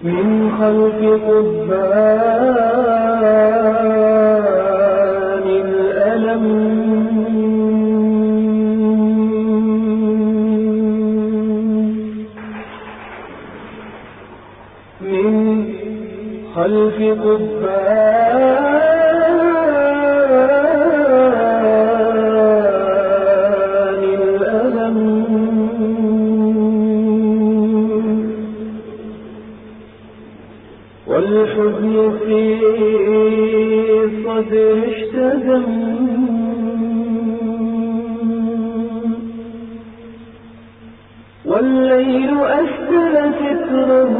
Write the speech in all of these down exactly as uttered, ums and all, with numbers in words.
من خلف قضبان الألم من خلف قضبان الألم والحزن في الصدر اشتدم والليل أسدل ستره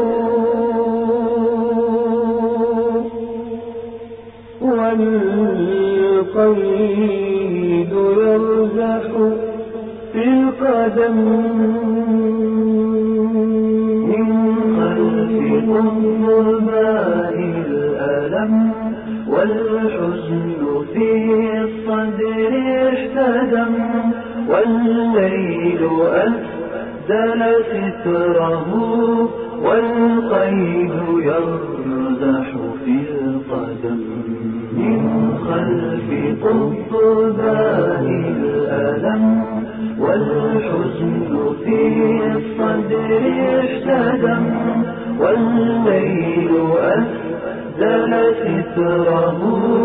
والقيد يرزح في القدم من خلف قضبان الألم والحزن في الصدر احتدم والليل أسدل ستره والقيد يرزح في القدم من خلف قضبان الألم والحزن في الصدر اشتدم والليل أسدل ستره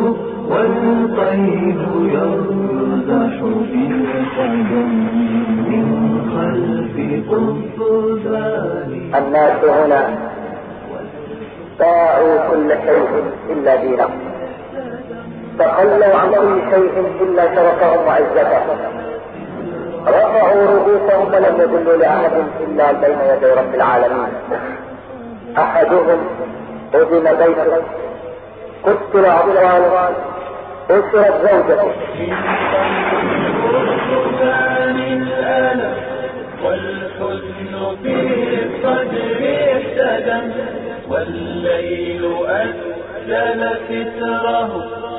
والقيد يرزح في القدم من خلف قضبان. الناس هنا باعوا كل شيء إلا دينه، تخلوا عن كل شيء إلا شرفهم وعزتهم، رفعوا رؤوسهم ولم يدلوا لأحد إلا بين يدي رب العالمين. أحدهم هدم بيته، قتل أطفاله، أسرت زوجته. والحزن في الصدر احتدم والليل أسدل ستره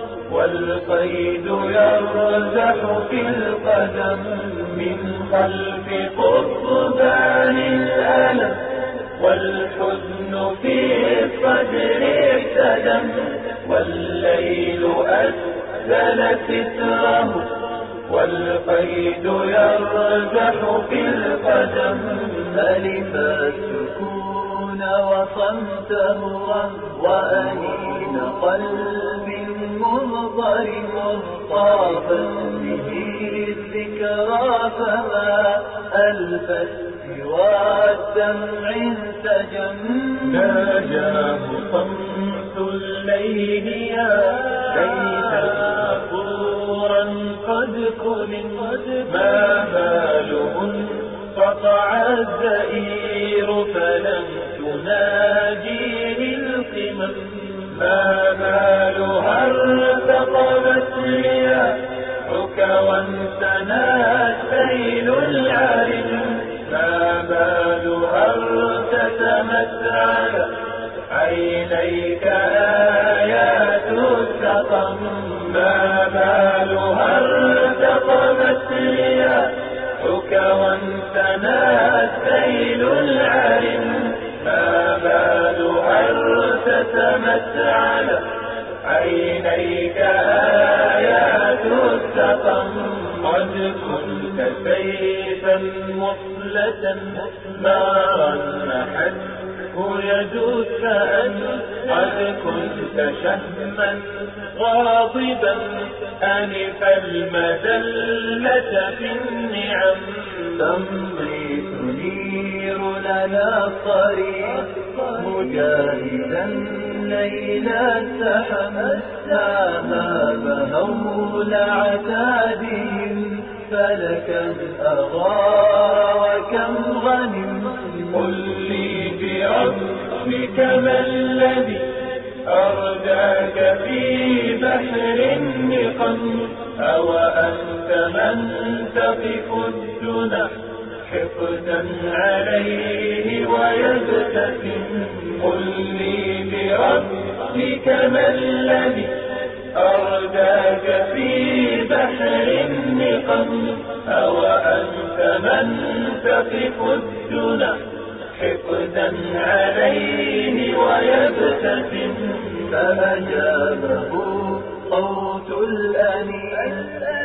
والقيد يرزح في القدم من خلف قضبان الألم والحزن في الصدر احتدم والليل أسدل ستره والقيد يرزح في القدم ألف السكون وصمته وأنين قلب مضطرب طابا به الذكرى فما ألفت سوى الدمع انسجم ناجاه صمت الليل يا ليتا غفورا قد كن ما باله انقطع الزئير فلم تناجي القمم ما بالها ارتقبت رياحك وانثنى السيل العرم ما بالها ارتسمت على عينيك آيات السقم ما بالها ارتقبت رياحك وانثنى السيل العرم ما بالها ارتسمت على عينيك آيات السقم قد كنت سيفا مصلة نارا محته يدك أن قد كنت شهما غاضبا أنف المذلة في النعم تمضي تنير لنا الطريق مجاهدا ليلا سحم السماء هول عتادهم فلك الأغار وكم غنم قل لي بربك ما الذي أرداك في بحر النقم أو أنت من تقف الدنى حقدا عليه ويبتسم قل لي بربك ما الذي أرداك في بحر النقم أو أنت من تقف الدنى حقدا عليه ويبتسم، فأجابه صوت الأنين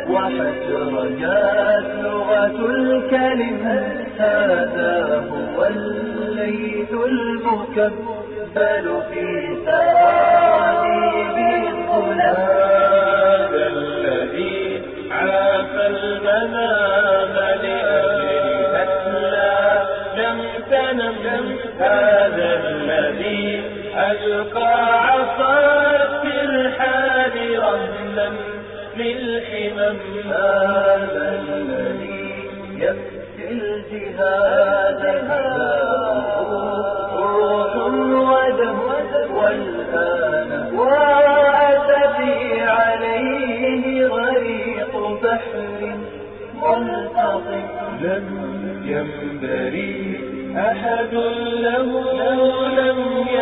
وحسرجت لغة الكلم. هذا هو الليث المكبل في سراديب الظلام، هذا الذي عافى المنام لأجل أسلى لم تنم، هذا الذي ألقى عصا في الحال رملا للحمم، هذا الذي يفتي الجهاد روح ودم، والآن وأسفي عليه غريق بحر ملتطم. لم ينبري أحد له لم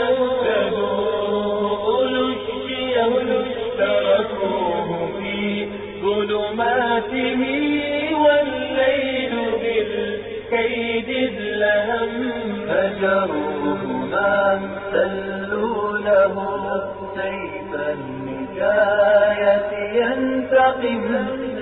يهتدوا، لشيا تركوه في ظلماته والليل بالكيد ازلهم، فجروه ما سلوا له سيف النجاية ينتقم،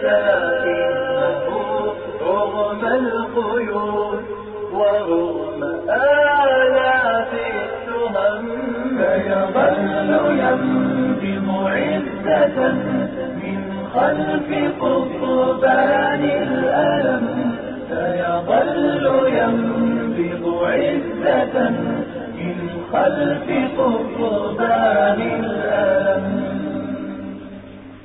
لكنه رغم القيود ورغم آلاف التهم فيظل ينبض عزة من خلف قضبان الألم، فيظل ينبض عزة من خلف قضبان الألم.